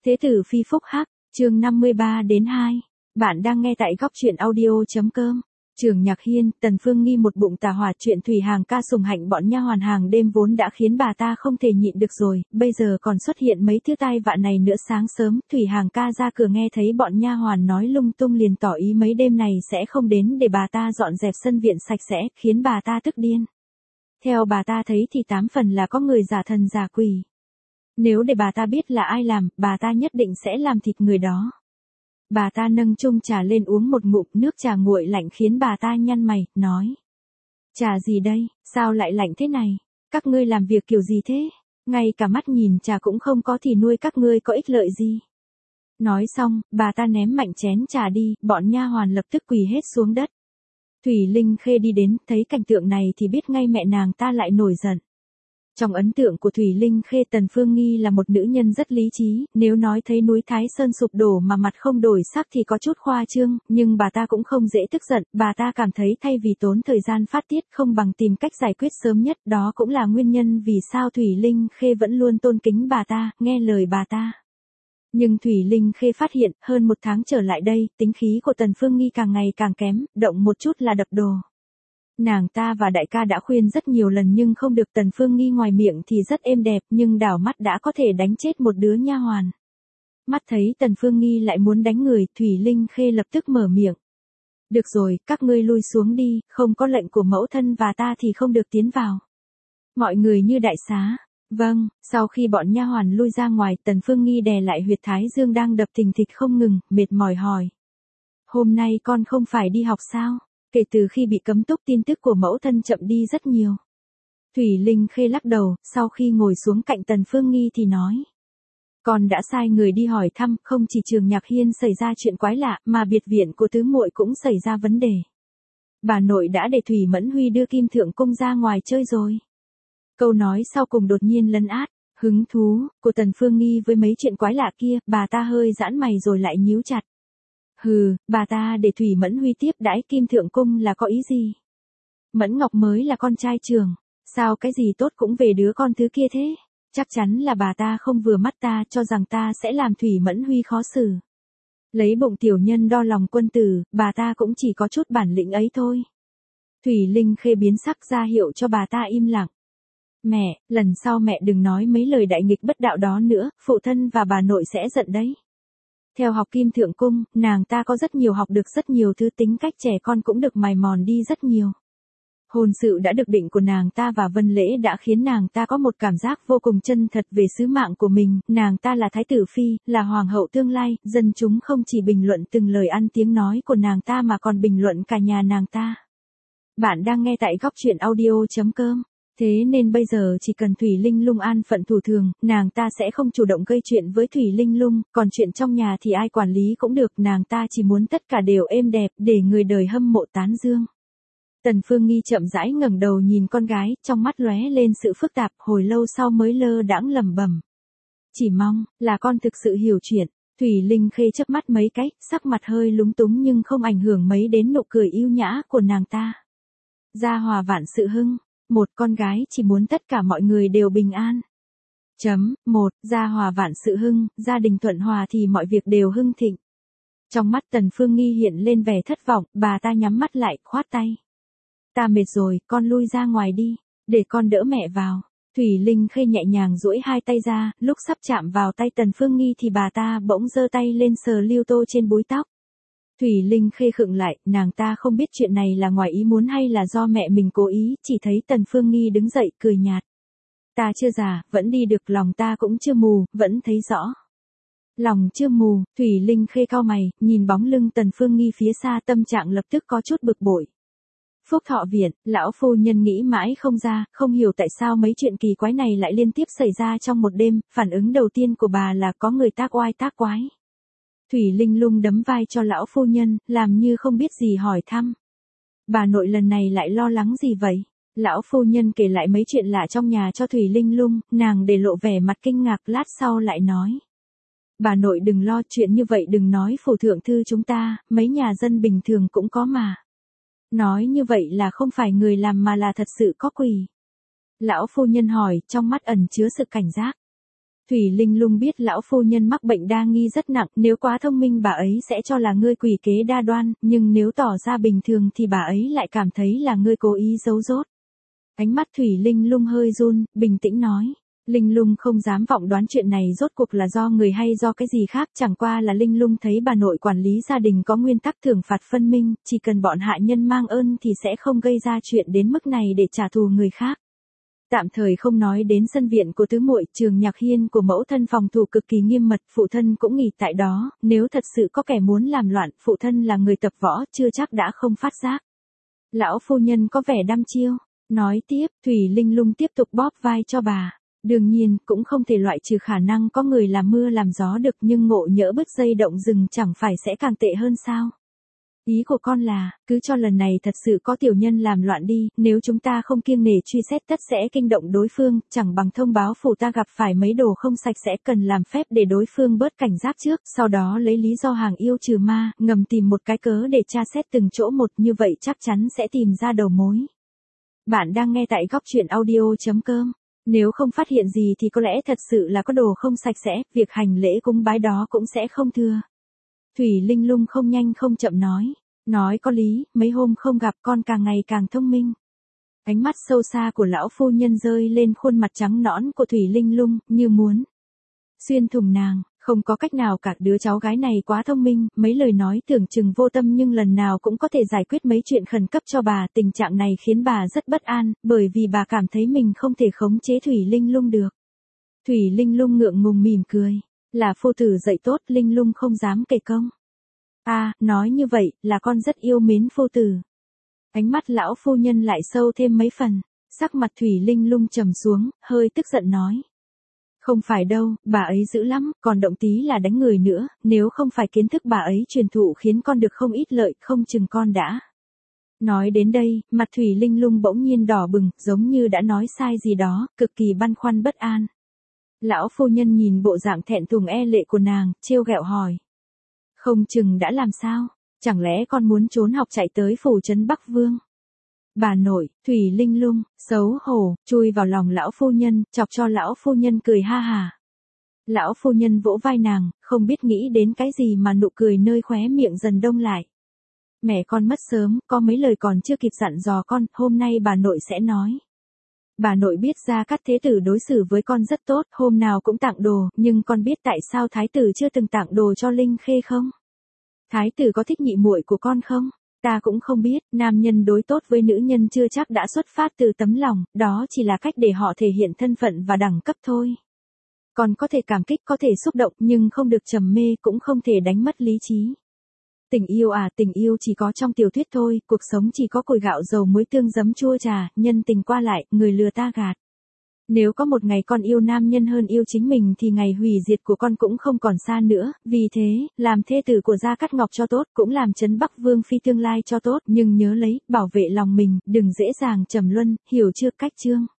Thế tử phi phúc hắc, chương 53-2. Bạn đang nghe tại góc truyện audio.com. Trường Nhạc Hiên, Tần Phương Nghi một bụng tà hỏa chuyện Thủy Hàng ca sùng hạnh bọn nha hoàn hàng đêm vốn đã khiến bà ta không thể nhịn được rồi, bây giờ còn xuất hiện mấy thứ tai vạ này nữa. Sáng sớm, Thủy Hàng ca ra cửa nghe thấy bọn nha hoàn nói lung tung liền tỏ ý mấy đêm này sẽ không đến để bà ta dọn dẹp sân viện sạch sẽ, khiến bà ta tức điên. Theo bà ta thấy thì 8 phần là có người giả thần giả quỷ. Nếu để bà ta biết là ai làm, bà ta nhất định sẽ làm thịt người đó. Bà ta nâng chung trà lên uống một ngụm, nước trà nguội lạnh khiến bà ta nhăn mày, nói. Trà gì đây, sao lại lạnh thế này? Các ngươi làm việc kiểu gì thế? Ngay cả mắt nhìn trà cũng không có thì nuôi các ngươi có ích lợi gì? Nói xong, bà ta ném mạnh chén trà đi, bọn nha hoàn lập tức quỳ hết xuống đất. Thủy Linh Khê đi đến, thấy cảnh tượng này thì biết ngay mẹ nàng ta lại nổi giận. Trong ấn tượng của Thủy Linh Khê, Tần Phương Nghi là một nữ nhân rất lý trí, nếu nói thấy núi Thái Sơn sụp đổ mà mặt không đổi sắc thì có chút khoa trương, nhưng bà ta cũng không dễ tức giận, bà ta cảm thấy thay vì tốn thời gian phát tiết không bằng tìm cách giải quyết sớm nhất, đó cũng là nguyên nhân vì sao Thủy Linh Khê vẫn luôn tôn kính bà ta, nghe lời bà ta. Nhưng Thủy Linh Khê phát hiện, hơn một tháng trở lại đây, tính khí của Tần Phương Nghi càng ngày càng kém, động một chút là đập đồ. Nàng ta và đại ca đã khuyên rất nhiều lần nhưng không được. Tần Phương Nghi ngoài miệng thì rất êm đẹp nhưng đảo mắt đã có thể đánh chết một đứa nha hoàn. Mắt thấy Tần Phương Nghi lại muốn đánh người, Thủy Linh Khê lập tức mở miệng. Được rồi, các ngươi lui xuống đi, không có lệnh của mẫu thân và ta thì không được tiến vào. Mọi người như đại xá. Vâng, sau khi bọn nha hoàn lui ra ngoài, Tần Phương Nghi đè lại huyệt thái dương đang đập thình thịch không ngừng, mệt mỏi hỏi. Hôm nay con không phải đi học sao? Kể từ khi bị cấm túc tin tức của mẫu thân chậm đi rất nhiều. Thủy Linh Khê lắc đầu, sau khi ngồi xuống cạnh Tần Phương Nghi thì nói. Con đã sai người đi hỏi thăm, không chỉ Trường Nhạc Hiên xảy ra chuyện quái lạ, mà biệt viện của tứ muội cũng xảy ra vấn đề. Bà nội đã để Thủy Mẫn Huy đưa Kim Thượng Cung ra ngoài chơi rồi. Câu nói sau cùng đột nhiên lấn át, hứng thú của Tần Phương Nghi với mấy chuyện quái lạ kia, bà ta hơi giãn mày rồi lại nhíu chặt. Hừ, bà ta để Thủy Mẫn Huy tiếp đãi Kim Thượng Cung là có ý gì? Mẫn Ngọc mới là con trai trưởng, sao cái gì tốt cũng về đứa con thứ kia thế? Chắc chắn là bà ta không vừa mắt ta, cho rằng ta sẽ làm Thủy Mẫn Huy khó xử. Lấy bụng tiểu nhân đo lòng quân tử, bà ta cũng chỉ có chút bản lĩnh ấy thôi. Thủy Linh Khê biến sắc ra hiệu cho bà ta im lặng. Mẹ, lần sau mẹ đừng nói mấy lời đại nghịch bất đạo đó nữa, phụ thân và bà nội sẽ giận đấy. Theo học Kim Thượng Cung, nàng ta có rất nhiều học được rất nhiều thứ, tính cách trẻ con cũng được mài mòn đi rất nhiều. Hôn sự đã được định của nàng ta và Vân Lễ đã khiến nàng ta có một cảm giác vô cùng chân thật về sứ mạng của mình, nàng ta là Thái tử Phi, là Hoàng hậu tương lai, dân chúng không chỉ bình luận từng lời ăn tiếng nói của nàng ta mà còn bình luận cả nhà nàng ta. Bạn đang nghe tại góc truyện audio.com. Thế nên bây giờ chỉ cần Thủy Linh Lung an phận thủ thường, nàng ta sẽ không chủ động gây chuyện với Thủy Linh Lung, còn chuyện trong nhà thì ai quản lý cũng được, nàng ta chỉ muốn tất cả đều êm đẹp, để người đời hâm mộ tán dương. Tần Phương Nghi chậm rãi ngẩng đầu nhìn con gái, trong mắt lóe lên sự phức tạp, hồi lâu sau mới lơ đãng lẩm bẩm. Chỉ mong là con thực sự hiểu chuyện. Thủy Linh Khê chớp mắt mấy cái, sắc mặt hơi lúng túng nhưng không ảnh hưởng mấy đến nụ cười yêu nhã của nàng ta. Gia hòa vạn sự hưng. Một con gái chỉ muốn tất cả mọi người đều bình an. Gia hòa vạn sự hưng, gia đình thuận hòa thì mọi việc đều hưng thịnh. Trong mắt Tần Phương Nghi hiện lên vẻ thất vọng, bà ta nhắm mắt lại, khoát tay. Ta mệt rồi, con lui ra ngoài đi, để con đỡ mẹ vào. Thủy Linh Khê nhẹ nhàng duỗi hai tay ra, lúc sắp chạm vào tay Tần Phương Nghi thì bà ta bỗng giơ tay lên sờ liêu tô trên búi tóc. Thủy Linh Khê khựng lại, nàng ta không biết chuyện này là ngoài ý muốn hay là do mẹ mình cố ý, chỉ thấy Tần Phương Nghi đứng dậy, cười nhạt. Ta chưa già, vẫn đi được, lòng ta cũng chưa mù, vẫn thấy rõ. Lòng chưa mù, Thủy Linh Khê cau mày, nhìn bóng lưng Tần Phương Nghi phía xa, tâm trạng lập tức có chút bực bội. Phúc Thọ Viện, lão phu nhân nghĩ mãi không ra, không hiểu tại sao mấy chuyện kỳ quái này lại liên tiếp xảy ra trong một đêm, phản ứng đầu tiên của bà là có người tác oai tác quái. Thủy Linh Lung đấm vai cho lão phu nhân, làm như không biết gì hỏi thăm. Bà nội lần này lại lo lắng gì vậy? Lão phu nhân kể lại mấy chuyện lạ trong nhà cho Thủy Linh Lung, nàng để lộ vẻ mặt kinh ngạc, lát sau lại nói. Bà nội đừng lo, chuyện như vậy đừng nói phủ thượng thư chúng ta, mấy nhà dân bình thường cũng có mà. Nói như vậy là không phải người làm mà là thật sự có quỷ. Lão phu nhân hỏi, trong mắt ẩn chứa sự cảnh giác. Thủy Linh Lung biết lão phu nhân mắc bệnh đa nghi rất nặng, nếu quá thông minh bà ấy sẽ cho là ngươi quỷ kế đa đoan, nhưng nếu tỏ ra bình thường thì bà ấy lại cảm thấy là ngươi cố ý giấu dốt. Ánh mắt Thủy Linh Lung hơi run, bình tĩnh nói. Linh Lung không dám vọng đoán chuyện này rốt cuộc là do người hay do cái gì khác, chẳng qua là Linh Lung thấy bà nội quản lý gia đình có nguyên tắc thưởng phạt phân minh, chỉ cần bọn hạ nhân mang ơn thì sẽ không gây ra chuyện đến mức này để trả thù người khác. Tạm thời không nói đến sân viện của tứ muội, Trường Nhạc Hiên của mẫu thân phòng thủ cực kỳ nghiêm mật, phụ thân cũng nghỉ tại đó, nếu thật sự có kẻ muốn làm loạn, phụ thân là người tập võ, chưa chắc đã không phát giác. Lão phu nhân có vẻ đăm chiêu, nói tiếp, Thủy Linh Lung tiếp tục bóp vai cho bà. Đương nhiên, cũng không thể loại trừ khả năng có người làm mưa làm gió được, nhưng ngộ nhỡ bứt dây động rừng chẳng phải sẽ càng tệ hơn sao? Ý của con là, cứ cho lần này thật sự có tiểu nhân làm loạn đi, nếu chúng ta không kiêng nể truy xét tất sẽ kinh động đối phương, chẳng bằng thông báo phủ ta gặp phải mấy đồ không sạch sẽ cần làm phép để đối phương bớt cảnh giác trước, sau đó lấy lý do hàng yêu trừ ma, ngầm tìm một cái cớ để tra xét từng chỗ một, như vậy chắc chắn sẽ tìm ra đầu mối. Bạn đang nghe tại góc truyện audio.com. Nếu không phát hiện gì thì có lẽ thật sự là có đồ không sạch sẽ, việc hành lễ cúng bái đó cũng sẽ không thưa. Thủy Linh Lung không nhanh không chậm nói có lý, mấy hôm không gặp con càng ngày càng thông minh. Ánh mắt sâu xa của lão phu nhân rơi lên khuôn mặt trắng nõn của Thủy Linh Lung, như muốn xuyên thủng nàng. Không có cách nào cả, đứa cháu gái này quá thông minh, mấy lời nói tưởng chừng vô tâm nhưng lần nào cũng có thể giải quyết mấy chuyện khẩn cấp cho bà. Tình trạng này khiến bà rất bất an, bởi vì bà cảm thấy mình không thể khống chế Thủy Linh Lung được. Thủy Linh Lung ngượng ngùng mỉm cười. Là phu tử dạy tốt, Linh Lung không dám kể công. Nói như vậy, là con rất yêu mến phu tử. Ánh mắt lão phu nhân lại sâu thêm mấy phần. Sắc mặt Thủy Linh Lung trầm xuống, hơi tức giận nói. Không phải đâu, bà ấy dữ lắm, còn động tí là đánh người nữa, nếu không phải kiến thức bà ấy truyền thụ khiến con được không ít lợi, không chừng con đã. Nói đến đây, mặt Thủy Linh Lung bỗng nhiên đỏ bừng, giống như đã nói sai gì đó, cực kỳ băn khoăn bất an. Lão phu nhân nhìn bộ dạng thẹn thùng e lệ của nàng, trêu ghẹo hỏi. Không chừng đã làm sao, chẳng lẽ con muốn trốn học chạy tới phủ trấn Bắc Vương? Bà nội, Thủy Linh Lung, xấu hổ, chui vào lòng lão phu nhân, chọc cho lão phu nhân cười ha hà. Lão phu nhân vỗ vai nàng, không biết nghĩ đến cái gì mà nụ cười nơi khóe miệng dần đông lại. Mẹ con mất sớm, có mấy lời còn chưa kịp dặn dò con, hôm nay bà nội sẽ nói. Bà nội biết Gia Cát Thế Tử đối xử với con rất tốt, hôm nào cũng tặng đồ, nhưng con biết tại sao Thái Tử chưa từng tặng đồ cho Linh Khê không? Thái Tử có thích nhị muội của con không? Ta cũng không biết, nam nhân đối tốt với nữ nhân chưa chắc đã xuất phát từ tấm lòng, đó chỉ là cách để họ thể hiện thân phận và đẳng cấp thôi. Còn có thể cảm kích, có thể xúc động, nhưng không được trầm mê, cũng không thể đánh mất lý trí. Tình yêu chỉ có trong tiểu thuyết thôi, cuộc sống chỉ có củi gạo dầu muối tương giấm chua trà, nhân tình qua lại, người lừa ta gạt. Nếu có một ngày con yêu nam nhân hơn yêu chính mình thì ngày hủy diệt của con cũng không còn xa nữa, vì thế, làm thê tử của Gia Cát Ngọc cho tốt, cũng làm trấn Bắc Vương phi tương lai cho tốt, nhưng nhớ lấy, bảo vệ lòng mình, đừng dễ dàng trầm luân, hiểu chưa? Cách chương